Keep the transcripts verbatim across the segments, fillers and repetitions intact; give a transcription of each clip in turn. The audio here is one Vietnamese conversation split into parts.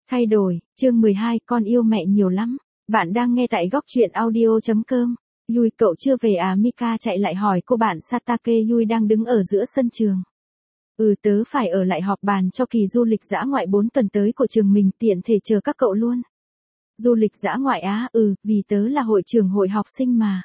Thay đổi, chương mười hai, con yêu mẹ nhiều lắm. Bạn đang nghe tại góc truyện audio.com. Yui, cậu chưa về à? Mika chạy lại hỏi cô bạn Satake. Yui đang đứng ở giữa sân trường. Ừ, tớ phải ở lại họp bàn cho kỳ du lịch dã ngoại bốn tuần tới của trường mình, tiện thể chờ các cậu luôn. Du lịch dã ngoại á? Ừ, vì tớ là hội trưởng hội học sinh mà.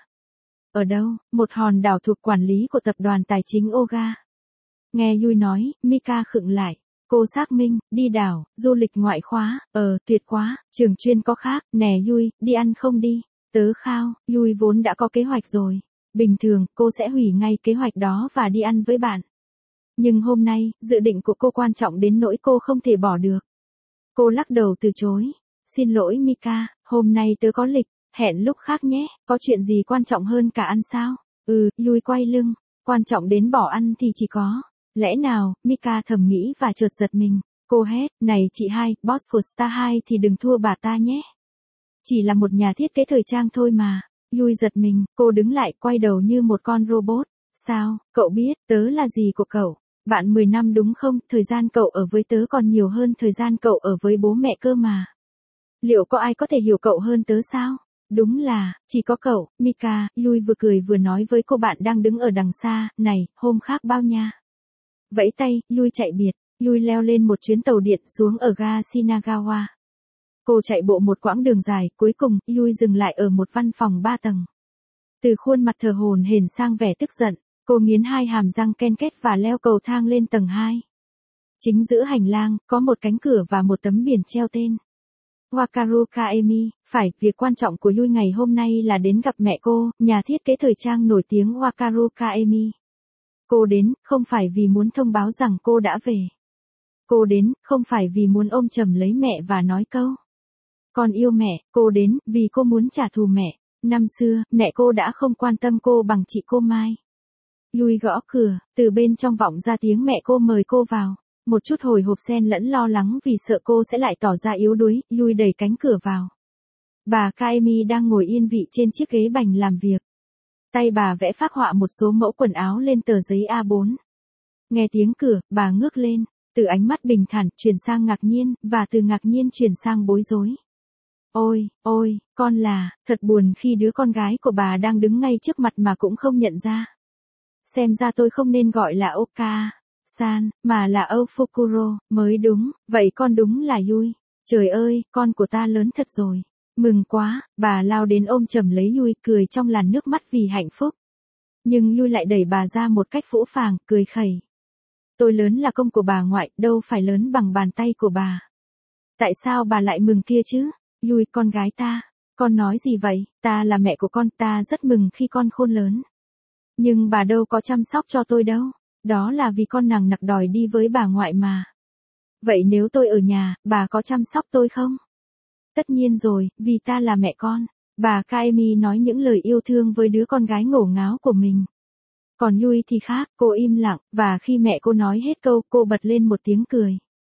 Ở đâu? Một hòn đảo thuộc quản lý của tập đoàn tài chính Oga. Nghe Yui nói, Mika khựng lại. Cô xác minh, đi đảo, du lịch ngoại khóa, ờ, tuyệt quá, trường chuyên có khác, nè Yui, đi ăn không đi, tớ khao, Yui vốn đã có kế hoạch rồi. Bình thường, cô sẽ hủy ngay kế hoạch đó và đi ăn với bạn. Nhưng hôm nay, dự định của cô quan trọng đến nỗi cô không thể bỏ được. Cô lắc đầu từ chối. Xin lỗi Mika, hôm nay tớ có lịch, hẹn lúc khác nhé, có chuyện gì quan trọng hơn cả ăn sao? Ừ, Yui quay lưng, quan trọng đến bỏ ăn thì chỉ có. Lẽ nào? Mika thầm nghĩ và chợt giật mình. Cô hét, này chị hai, boss của Star hai thì đừng thua bà ta nhé. Chỉ là một nhà thiết kế thời trang thôi mà. Yui giật mình, cô đứng lại, quay đầu như một con robot. Sao, cậu biết, tớ là gì của cậu? Bạn mười năm đúng không? Thời gian cậu ở với tớ còn nhiều hơn thời gian cậu ở với bố mẹ cơ mà. Liệu có ai có thể hiểu cậu hơn tớ sao? Đúng là, chỉ có cậu, Mika. Yui vừa cười vừa nói với cô bạn đang đứng ở đằng xa, này, hôm khác bao nha. Vẫy tay, Yui chạy biệt. Yui leo lên một chuyến tàu điện xuống ở ga Shinagawa. Cô chạy bộ một quãng đường dài, cuối cùng, Yui dừng lại ở một văn phòng ba tầng. Từ khuôn mặt thờ hổn hển sang vẻ tức giận, cô nghiến hai hàm răng ken két và leo cầu thang lên tầng hai. Chính giữa hành lang, có một cánh cửa và một tấm biển treo tên. Wakaru Kaemi. Phải, việc quan trọng của Yui ngày hôm nay là đến gặp mẹ cô, nhà thiết kế thời trang nổi tiếng Wakaru Kaemi. Cô đến, không phải vì muốn thông báo rằng cô đã về. Cô đến, không phải vì muốn ôm chầm lấy mẹ và nói câu con yêu mẹ. Cô đến, vì cô muốn trả thù mẹ. Năm xưa, mẹ cô đã không quan tâm cô bằng chị cô Mai. Yui gõ cửa, từ bên trong vọng ra tiếng mẹ cô mời cô vào. Một chút hồi hộp xen lẫn lo lắng vì sợ cô sẽ lại tỏ ra yếu đuối, Yui đẩy cánh cửa vào. Bà Kaemi đang ngồi yên vị trên chiếc ghế bành làm việc. Tay bà vẽ phác họa một số mẫu quần áo lên tờ giấy A bốn. Nghe tiếng cửa, bà ngước lên, từ ánh mắt bình thản chuyển sang ngạc nhiên, và từ ngạc nhiên chuyển sang bối rối. Ôi, ôi, con là, thật buồn khi đứa con gái của bà đang đứng ngay trước mặt mà cũng không nhận ra. Xem ra tôi không nên gọi là Oka-san, mà là Ofukuro, mới đúng, vậy con đúng là Yui. Trời ơi, con của ta lớn thật rồi. Mừng quá, bà lao đến ôm chầm lấy Yui, cười trong làn nước mắt vì hạnh phúc. Nhưng Yui lại đẩy bà ra một cách phũ phàng, cười khẩy. Tôi lớn là công của bà ngoại, đâu phải lớn bằng bàn tay của bà. Tại sao bà lại mừng kia chứ? Yui, con gái ta. Con nói gì vậy? Ta là mẹ của con, ta rất mừng khi con khôn lớn. Nhưng bà đâu có chăm sóc cho tôi đâu. Đó là vì con nằng nặc đòi đi với bà ngoại mà. Vậy nếu tôi ở nhà, bà có chăm sóc tôi không? Tất nhiên rồi, vì ta là mẹ con. Bà Kaemi nói những lời yêu thương với đứa con gái ngổ ngáo của mình. Còn Yui thì khác, cô im lặng, và khi mẹ cô nói hết câu, cô bật lên một tiếng cười.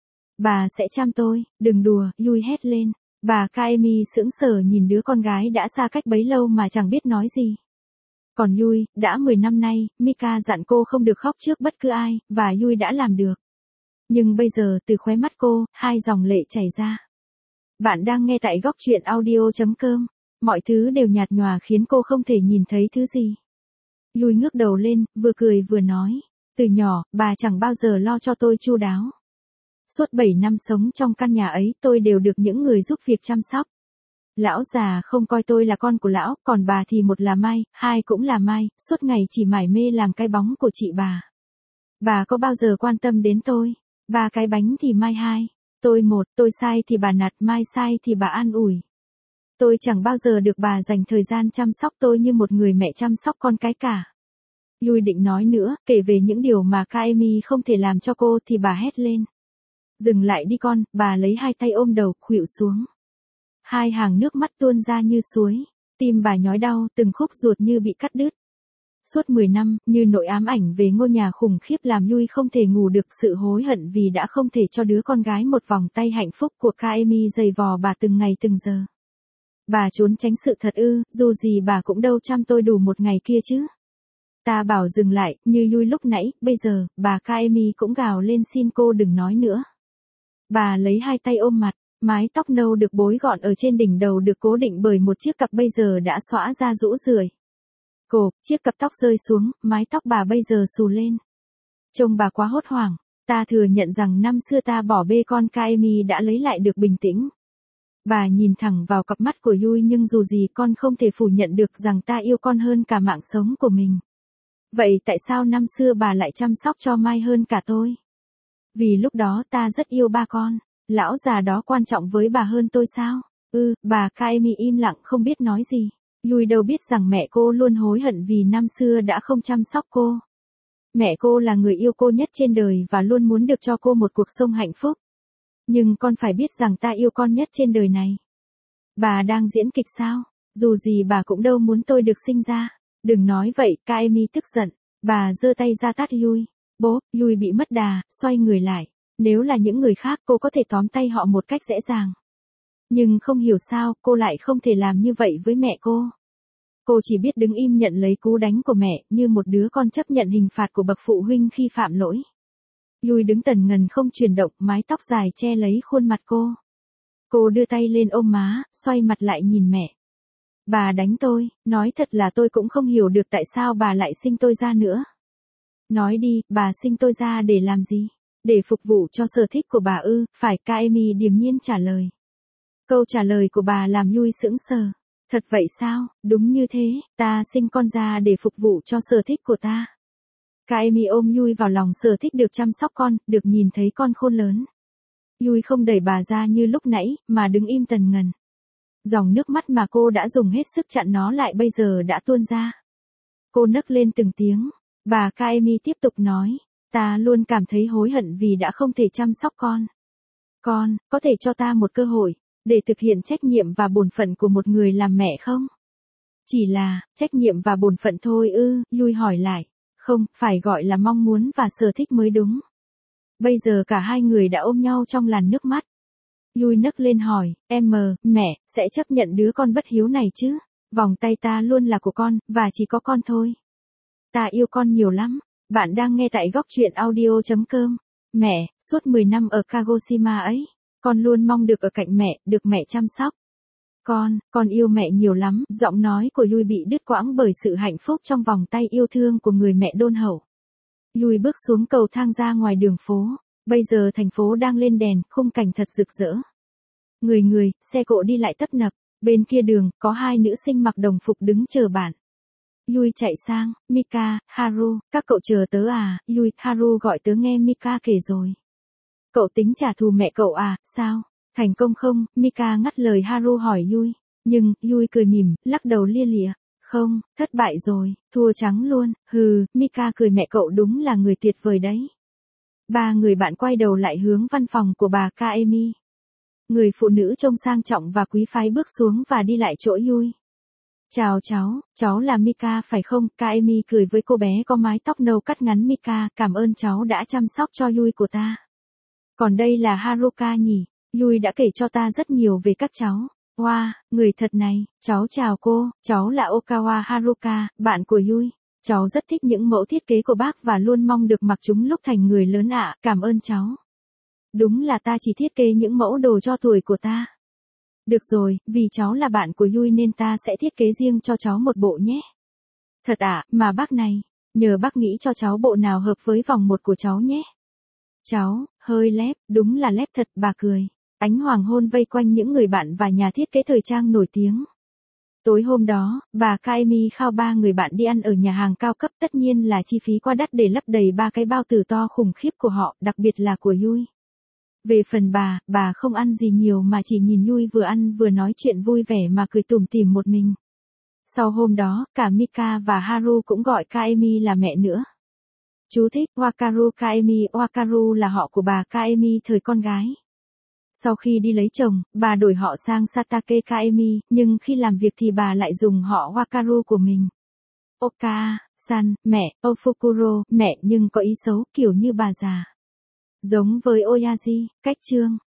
Bà sẽ chăm tôi, đừng đùa, Yui hét lên. Bà Kaemi sững sờ nhìn đứa con gái đã xa cách bấy lâu mà chẳng biết nói gì. Còn Yui, đã mười năm nay, Mika dặn cô không được khóc trước bất cứ ai, và Yui đã làm được. Nhưng bây giờ, từ khóe mắt cô, hai dòng lệ chảy ra. Bạn đang nghe tại góc truyện audio.com. Mọi thứ đều nhạt nhòa khiến cô không thể nhìn thấy thứ gì. Yui ngước đầu lên, vừa cười vừa nói. Từ nhỏ, bà chẳng bao giờ lo cho tôi chu đáo. Suốt bảy năm sống trong căn nhà ấy, tôi đều được những người giúp việc chăm sóc. Lão già không coi tôi là con của lão, còn bà thì một là Mai, hai cũng là Mai, suốt ngày chỉ mải mê làm cái bóng của chị bà. Bà có bao giờ quan tâm đến tôi? Ba cái bánh thì Mai hai. Tôi một, tôi sai thì bà nạt, Mai sai thì bà an ủi. Tôi chẳng bao giờ được bà dành thời gian chăm sóc tôi như một người mẹ chăm sóc con cái cả. Yui định nói nữa, kể về những điều mà Kaemi không thể làm cho cô thì bà hét lên. Dừng lại đi con, bà lấy hai tay ôm đầu, khuỵu xuống. Hai hàng nước mắt tuôn ra như suối. Tim bà nhói đau, từng khúc ruột như bị cắt đứt. Suốt mười năm, như nỗi ám ảnh về ngôi nhà khủng khiếp làm Yui không thể ngủ được, sự hối hận vì đã không thể cho đứa con gái một vòng tay hạnh phúc của Kaemi giày vò bà từng ngày từng giờ. Bà trốn tránh sự thật ư? Dù gì bà cũng đâu chăm tôi đủ một ngày kia chứ. Ta bảo dừng lại, như Yui lúc nãy, bây giờ, bà Kaemi cũng gào lên xin cô đừng nói nữa. Bà lấy hai tay ôm mặt, mái tóc nâu được bối gọn ở trên đỉnh đầu được cố định bởi một chiếc cặp bây giờ đã xõa ra rũ rượi. Cổ, chiếc cặp tóc rơi xuống, mái tóc bà bây giờ xù lên. Trông bà quá hốt hoảng, ta thừa nhận rằng năm xưa ta bỏ bê con Kaemi đã lấy lại được bình tĩnh. Bà nhìn thẳng vào cặp mắt của Yui nhưng dù gì con không thể phủ nhận được rằng ta yêu con hơn cả mạng sống của mình. Vậy tại sao năm xưa bà lại chăm sóc cho Mai hơn cả tôi? Vì lúc đó ta rất yêu ba con, lão già đó quan trọng với bà hơn tôi sao? Ừ, bà Kaemi im lặng không biết nói gì. Yui đâu biết rằng mẹ cô luôn hối hận vì năm xưa đã không chăm sóc cô. Mẹ cô là người yêu cô nhất trên đời và luôn muốn được cho cô một cuộc sống hạnh phúc. Nhưng con phải biết rằng ta yêu con nhất trên đời này. Bà đang diễn kịch sao? Dù gì bà cũng đâu muốn tôi được sinh ra. Đừng nói vậy, Kaemi tức giận. Bà giơ tay ra tát Yui. Bố, Yui bị mất đà, xoay người lại. Nếu là những người khác cô có thể tóm tay họ một cách dễ dàng. Nhưng không hiểu sao cô lại không thể làm như vậy với mẹ cô. Cô chỉ biết đứng im nhận lấy cú đánh của mẹ như một đứa con chấp nhận hình phạt của bậc phụ huynh khi phạm lỗi. Yui đứng tần ngần không chuyển động, mái tóc dài che lấy khuôn mặt cô. Cô đưa tay lên ôm má, xoay mặt lại nhìn mẹ. Bà đánh tôi, nói thật là tôi cũng không hiểu được tại sao bà lại sinh tôi ra nữa. Nói đi, bà sinh tôi ra để làm gì? Để phục vụ cho sở thích của bà ư? Phải, Kaemi điềm nhiên trả lời. Câu trả lời của bà làm Yui sững sờ. Thật vậy sao? Đúng như thế, ta sinh con ra để phục vụ cho sở thích của ta. Kaemi ôm Yui vào lòng, sở thích được chăm sóc con, được nhìn thấy con khôn lớn. Yui không đẩy bà ra như lúc nãy, mà đứng im tần ngần. Dòng nước mắt mà cô đã dùng hết sức chặn nó lại bây giờ đã tuôn ra. Cô nấc lên từng tiếng. Bà Kaemi tiếp tục nói, ta luôn cảm thấy hối hận vì đã không thể chăm sóc con. Con, có thể cho ta một cơ hội, để thực hiện trách nhiệm và bổn phận của một người làm mẹ không? Chỉ là, trách nhiệm và bổn phận thôi ư, Yui hỏi lại. Không, phải gọi là mong muốn và sở thích mới đúng. Bây giờ cả hai người đã ôm nhau trong làn nước mắt. Yui nấc lên hỏi, em mờ, mẹ, sẽ chấp nhận đứa con bất hiếu này chứ? Vòng tay ta luôn là của con, và chỉ có con thôi. Ta yêu con nhiều lắm. Bạn đang nghe tại góc truyện audio chấm com. Mẹ, suốt mười năm ở Kagoshima ấy, con luôn mong được ở cạnh mẹ, được mẹ chăm sóc. Con, con yêu mẹ nhiều lắm. Giọng nói của Yui bị đứt quãng bởi sự hạnh phúc trong vòng tay yêu thương của người mẹ đôn hậu. Yui bước xuống cầu thang ra ngoài đường phố. Bây giờ thành phố đang lên đèn, khung cảnh thật rực rỡ. Người người, xe cộ đi lại tấp nập. Bên kia đường, có hai nữ sinh mặc đồng phục đứng chờ bạn. Yui chạy sang, Mika, Haru, các cậu chờ tớ à? Yui, Haru gọi tớ nghe Mika kể rồi. Cậu tính trả thù mẹ cậu à, sao? Thành công không? Mika ngắt lời Haru hỏi Yui. Nhưng, Yui cười mỉm, lắc đầu lia lịa. Không, thất bại rồi, thua trắng luôn. Hừ, Mika cười, mẹ cậu đúng là người tuyệt vời đấy. Ba người bạn quay đầu lại hướng văn phòng của bà Kaemi. Người phụ nữ trông sang trọng và quý phái bước xuống và đi lại chỗ Yui. Chào cháu, cháu là Mika phải không? Kaemi cười với cô bé có mái tóc nâu cắt ngắn. Mika, cảm ơn cháu đã chăm sóc cho Yui của ta. Còn đây là Haruka nhỉ? Yui đã kể cho ta rất nhiều về các cháu. Wow, người thật này, cháu chào cô, cháu là Okawa Haruka, bạn của Yui. Cháu rất thích những mẫu thiết kế của bác và luôn mong được mặc chúng lúc thành người lớn ạ, cảm ơn cháu. Đúng là ta chỉ thiết kế những mẫu đồ cho tuổi của ta. Được rồi, vì cháu là bạn của Yui nên ta sẽ thiết kế riêng cho cháu một bộ nhé. Thật ạ, à, mà bác này, nhờ bác nghĩ cho cháu bộ nào hợp với vòng một của cháu nhé. Cháu, hơi lép, đúng là lép thật, bà cười. Ánh hoàng hôn vây quanh những người bạn và nhà thiết kế thời trang nổi tiếng. Tối hôm đó, bà Kaemi khao ba người bạn đi ăn ở nhà hàng cao cấp, tất nhiên là chi phí quá đắt để lấp đầy ba cái bao tử to khủng khiếp của họ, đặc biệt là của Yui. Về phần bà, bà không ăn gì nhiều mà chỉ nhìn Yui vừa ăn vừa nói chuyện vui vẻ mà cười tủm tỉm một mình. Sau hôm đó, cả Mika và Haru cũng gọi Kaemi là mẹ nữa. Chú thích, Wakaru Kaemi. Wakaru là họ của bà Kaemi thời con gái. Sau khi đi lấy chồng, bà đổi họ sang Satake Kaemi, nhưng khi làm việc thì bà lại dùng họ Wakaru của mình. Oka-san, mẹ, Ofukuro, mẹ nhưng có ý xấu kiểu như bà già. Giống với Oyaji, cách chương.